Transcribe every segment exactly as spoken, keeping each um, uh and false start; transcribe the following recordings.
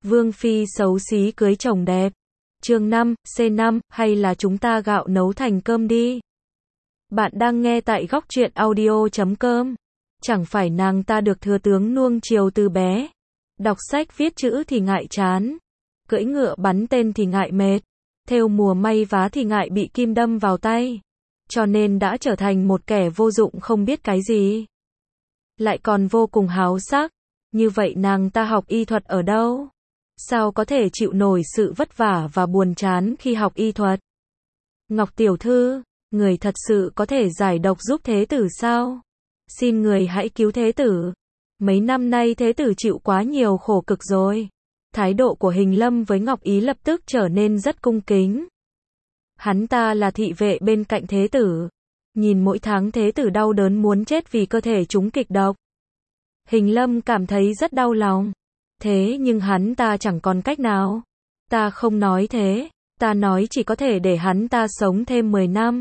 Vương phi xấu xí cưới chồng đẹp. Chương năm, C năm, hay là chúng ta gạo nấu thành cơm đi. Bạn đang nghe tại góc truyện audio chấm com. Chẳng phải nàng ta được thừa tướng nuông chiều từ bé. Đọc sách viết chữ thì ngại chán. Cưỡi ngựa bắn tên thì ngại mệt. Thêu mùa may vá thì ngại bị kim đâm vào tay. Cho nên đã trở thành một kẻ vô dụng không biết cái gì. Lại còn vô cùng háo sắc. Như vậy nàng ta học y thuật ở đâu? Sao có thể chịu nổi sự vất vả và buồn chán khi học y thuật? Ngọc tiểu thư, người thật sự có thể giải độc giúp thế tử sao? Xin người hãy cứu thế tử. Mấy năm nay thế tử chịu quá nhiều khổ cực rồi. Thái độ của Hình Lâm với Ngọc Ý lập tức trở nên rất cung kính. Hắn ta là thị vệ bên cạnh thế tử. Nhìn mỗi tháng thế tử đau đớn muốn chết vì cơ thể trúng kịch độc. Hình Lâm cảm thấy rất đau lòng. Thế nhưng hắn ta chẳng còn cách nào. Ta không nói thế. Ta nói chỉ có thể để hắn ta sống thêm mười năm.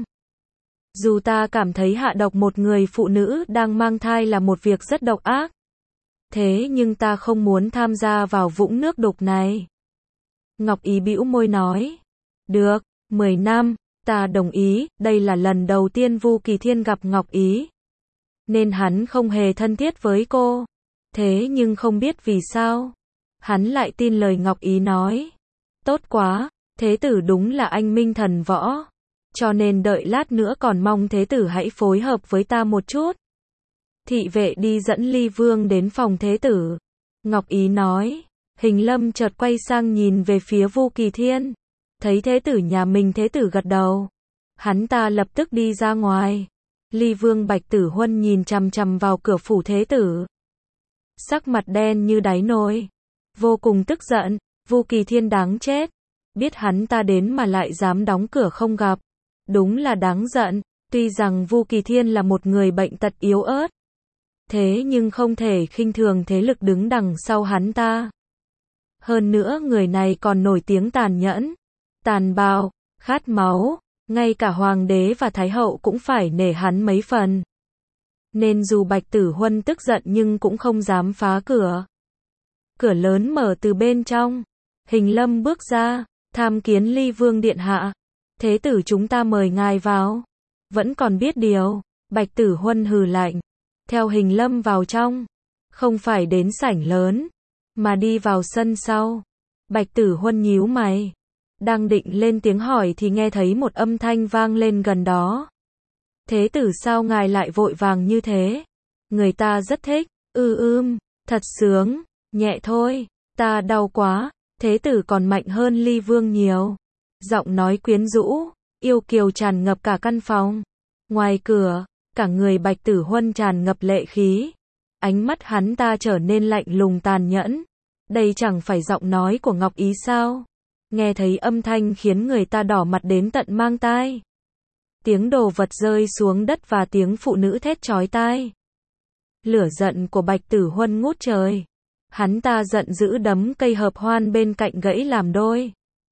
Dù ta cảm thấy hạ độc một người phụ nữ đang mang thai là một việc rất độc ác. Thế nhưng ta không muốn tham gia vào vũng nước đục này. Ngọc Ý bĩu môi nói. Được, mười năm, ta đồng ý. Đây là lần đầu tiên Vu Kỳ Thiên gặp Ngọc Ý. Nên hắn không hề thân thiết với cô. Thế nhưng không biết vì sao. Hắn lại tin lời Ngọc Ý nói. Tốt quá, thế tử đúng là anh minh thần võ. Cho nên đợi lát nữa còn mong thế tử hãy phối hợp với ta một chút. Thị vệ đi dẫn Ly Vương đến phòng thế tử. Ngọc Ý nói. Hình Lâm chợt quay sang nhìn về phía Vu Kỳ Thiên. Thấy thế tử nhà mình thế tử gật đầu. Hắn ta lập tức đi ra ngoài. Ly Vương Bạch Tử Huân nhìn chằm chằm vào cửa phủ thế tử. Sắc mặt đen như đáy nồi. Vô cùng tức giận. Vu Kỳ Thiên đáng chết. Biết hắn ta đến mà lại dám đóng cửa không gặp. Đúng là đáng giận. Tuy rằng Vu Kỳ Thiên là một người bệnh tật yếu ớt. Thế nhưng không thể khinh thường thế lực đứng đằng sau hắn ta. Hơn nữa người này còn nổi tiếng tàn nhẫn, tàn bạo, khát máu. Ngay cả hoàng đế và thái hậu cũng phải nể hắn mấy phần. Nên dù Bạch Tử Huân tức giận nhưng cũng không dám phá cửa. Cửa lớn mở từ bên trong. Hình Lâm bước ra, tham kiến Ly Vương điện hạ. Thế tử chúng ta mời ngài vào. Vẫn còn biết điều. Bạch Tử Huân hừ lạnh. Theo Hình Lâm vào trong. Không phải đến sảnh lớn, mà đi vào sân sau. Bạch Tử Huân nhíu mày. Đang định lên tiếng hỏi thì nghe thấy một âm thanh vang lên gần đó. Thế tử sao ngài lại vội vàng như thế? Người ta rất thích. Ư ưm, thật sướng. Nhẹ thôi, ta đau quá. Thế tử còn mạnh hơn Ly Vương nhiều. Giọng nói quyến rũ, yêu kiều tràn ngập cả căn phòng. Ngoài cửa, cả người Bạch Tử Huân tràn ngập lệ khí. Ánh mắt hắn ta trở nên lạnh lùng tàn nhẫn. Đây chẳng phải giọng nói của Ngọc Ý sao? Nghe thấy âm thanh khiến người ta đỏ mặt đến tận mang tai. Tiếng đồ vật rơi xuống đất và tiếng phụ nữ thét chói tai. Lửa giận của Bạch Tử Huân ngút trời. Hắn ta giận dữ đấm cây hợp hoan bên cạnh gãy làm đôi.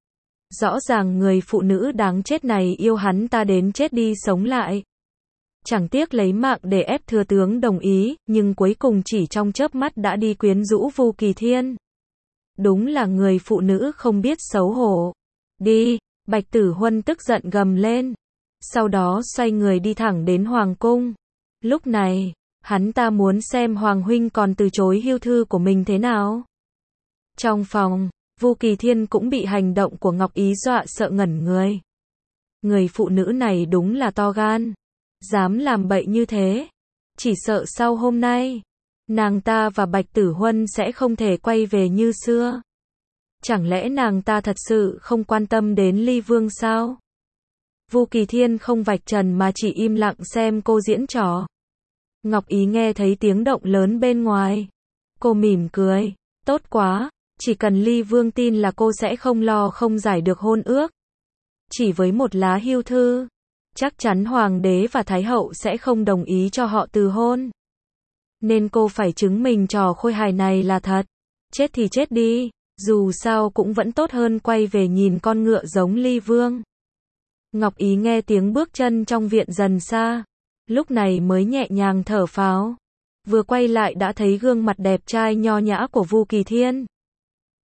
Rõ ràng người phụ nữ đáng chết này yêu hắn ta đến chết đi sống lại. Chẳng tiếc lấy mạng để ép thừa tướng đồng ý, nhưng cuối cùng chỉ trong chớp mắt đã đi quyến rũ Vu Kỳ Thiên. Đúng là người phụ nữ không biết xấu hổ. Đi, Bạch Tử Huân tức giận gầm lên. Sau đó xoay người đi thẳng đến Hoàng cung. Lúc này, hắn ta muốn xem Hoàng huynh còn từ chối hưu thư của mình thế nào. Trong phòng, Vu Kỳ Thiên cũng bị hành động của Ngọc Ý dọa sợ ngẩn người. Người phụ nữ này đúng là to gan. Dám làm bậy như thế. Chỉ sợ sau hôm nay, nàng ta và Bạch Tử Huân sẽ không thể quay về như xưa. Chẳng lẽ nàng ta thật sự không quan tâm đến Ly Vương sao? Vu Kỳ Thiên không vạch trần mà chỉ im lặng xem cô diễn trò. Ngọc Ý nghe thấy tiếng động lớn bên ngoài. Cô mỉm cười. Tốt quá, chỉ cần Ly Vương tin là cô sẽ không lo không giải được hôn ước. Chỉ với một lá hưu thư, chắc chắn hoàng đế và thái hậu sẽ không đồng ý cho họ từ hôn. Nên cô phải chứng minh trò khôi hài này là thật. Chết thì chết đi, dù sao cũng vẫn tốt hơn quay về nhìn con ngựa giống Ly Vương. Ngọc Ý nghe tiếng bước chân trong viện dần xa. Lúc này mới nhẹ nhàng thở phào. Vừa quay lại đã thấy gương mặt đẹp trai nho nhã của Vu Kỳ Thiên.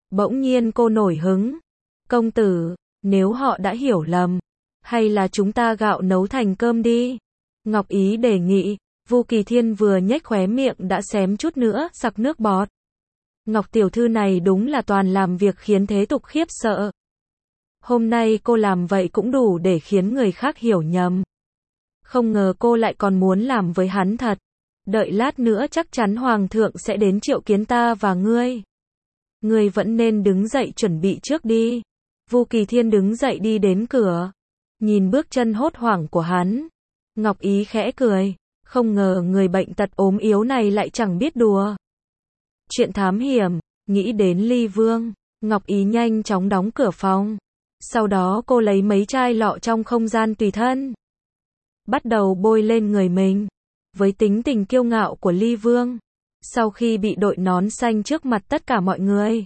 Bỗng nhiên cô nổi hứng. Công tử, nếu họ đã hiểu lầm, hay là chúng ta gạo nấu thành cơm đi. Ngọc Ý đề nghị. Vu Kỳ Thiên vừa nhếch khóe miệng đã xém chút nữa sặc nước bọt. Ngọc tiểu thư này đúng là toàn làm việc khiến thế tục khiếp sợ. Hôm nay cô làm vậy cũng đủ để khiến người khác hiểu nhầm. Không ngờ cô lại còn muốn làm với hắn thật. Đợi lát nữa chắc chắn hoàng thượng sẽ đến triệu kiến ta và ngươi. Ngươi vẫn nên đứng dậy chuẩn bị trước đi. Vu Kỳ Thiên đứng dậy đi đến cửa. Nhìn bước chân hốt hoảng của hắn. Ngọc Ý khẽ cười. Không ngờ người bệnh tật ốm yếu này lại chẳng biết đùa. Chuyện thám hiểm, nghĩ đến Ly Vương. Ngọc Ý nhanh chóng đóng cửa phòng. Sau đó cô lấy mấy chai lọ trong không gian tùy thân. Bắt đầu bôi lên người mình. Với tính tình kiêu ngạo của Ly Vương. Sau khi bị đội nón xanh trước mặt tất cả mọi người.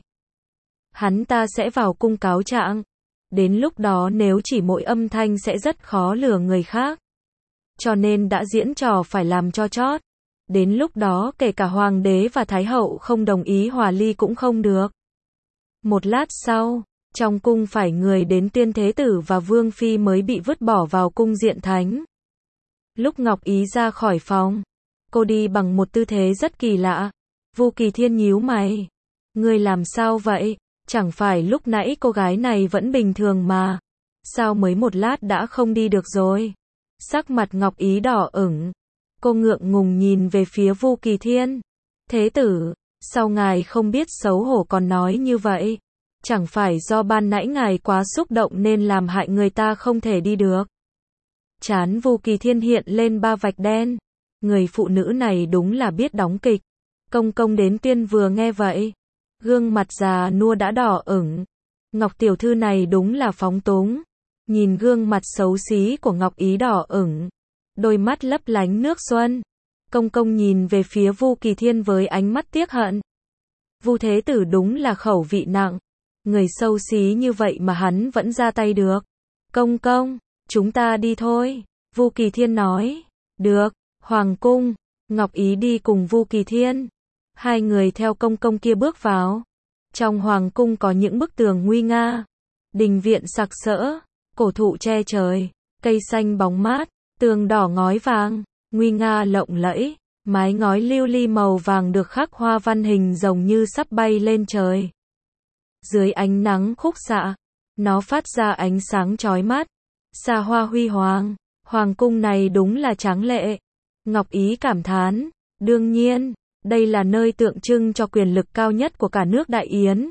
Hắn ta sẽ vào cung cáo trạng. Đến lúc đó nếu chỉ mỗi âm thanh sẽ rất khó lừa người khác. Cho nên đã diễn trò phải làm cho chót. Đến lúc đó kể cả hoàng đế và thái hậu không đồng ý hòa ly cũng không được. Một lát sau, trong cung phải người đến tuyên thế tử và vương phi mới bị vứt bỏ vào cung diện thánh. Lúc Ngọc Ý ra khỏi phòng, cô đi bằng một tư thế rất kỳ lạ. Vu Kỳ Thiên nhíu mày. Ngươi làm sao vậy? Chẳng phải lúc nãy cô gái này vẫn bình thường mà. Sao mới một lát đã không đi được rồi? Sắc mặt Ngọc Ý đỏ ửng. Cô ngượng ngùng nhìn về phía Vu Kỳ Thiên. Thế tử, sao ngài không biết xấu hổ còn nói như vậy? Chẳng phải do ban nãy ngài quá xúc động nên làm hại người ta không thể đi được. Trán Vu Kỳ Thiên hiện lên ba vạch đen. Người phụ nữ này đúng là biết đóng kịch. Công công đến tuyên vừa nghe vậy. Gương mặt già nua đã đỏ ửng. Ngọc tiểu thư này đúng là phóng túng. Nhìn gương mặt xấu xí của Ngọc Ý đỏ ửng. Đôi mắt lấp lánh nước xuân. Công công nhìn về phía Vu Kỳ Thiên với ánh mắt tiếc hận. Vu thế tử đúng là khẩu vị nặng. Người xấu xí như vậy mà hắn vẫn ra tay được. Công công, chúng ta đi thôi. Vu Kỳ Thiên nói. Được, hoàng cung. Ngọc Ý đi cùng Vu Kỳ Thiên. Hai người theo công công kia bước vào. Trong hoàng cung có những bức tường nguy nga. Đình viện sặc sỡ. Cổ thụ che trời. Cây xanh bóng mát. Tường đỏ ngói vàng. Nguy nga lộng lẫy. Mái ngói lưu ly màu vàng được khắc hoa văn hình rồng như sắp bay lên trời. Dưới ánh nắng khúc xạ. Nó phát ra ánh sáng chói mắt. Xa hoa huy hoàng. Hoàng cung này đúng là tráng lệ. Ngọc Ý cảm thán. Đương nhiên, đây là nơi tượng trưng cho quyền lực cao nhất của cả nước Đại Yến.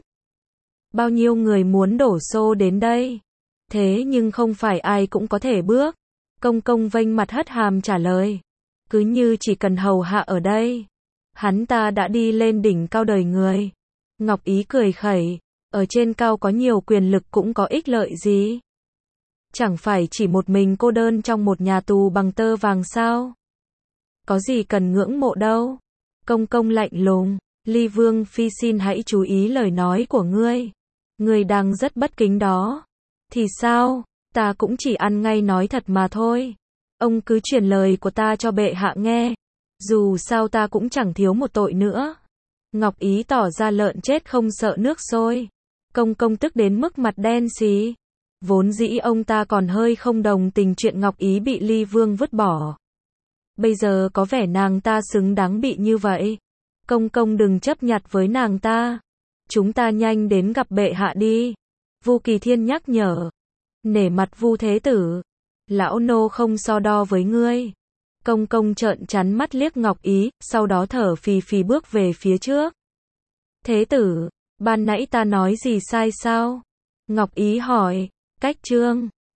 Bao nhiêu người muốn đổ xô đến đây. Thế nhưng không phải ai cũng có thể bước. Công công vênh mặt hất hàm trả lời. Cứ như chỉ cần hầu hạ ở đây. Hắn ta đã đi lên đỉnh cao đời người. Ngọc Ý cười khẩy. Ở trên cao có nhiều quyền lực cũng có ích lợi gì. Chẳng phải chỉ một mình cô đơn trong một nhà tù bằng tơ vàng sao. Có gì cần ngưỡng mộ đâu. Công công lạnh lùng. Ly Vương phi xin hãy chú ý lời nói của ngươi. Ngươi đang rất bất kính đó. Thì sao, ta cũng chỉ ăn ngay nói thật mà thôi. Ông cứ truyền lời của ta cho bệ hạ nghe. Dù sao ta cũng chẳng thiếu một tội nữa. Ngọc Ý tỏ ra lợn chết không sợ nước sôi. Công công tức đến mức mặt đen xì. Vốn dĩ ông ta còn hơi không đồng tình chuyện Ngọc Ý bị Ly Vương vứt bỏ. Bây giờ có vẻ nàng ta xứng đáng bị như vậy. Công công đừng chấp nhặt với nàng ta. Chúng ta nhanh đến gặp bệ hạ đi. Vu Kỳ Thiên nhắc nhở. Nể mặt Vu thế tử. Lão nô không so đo với ngươi. Công công trợn trắng mắt liếc Ngọc Ý, sau đó thở phì phì bước về phía trước. Thế tử, ban nãy ta nói gì sai sao? Ngọc Ý hỏi. Cách chương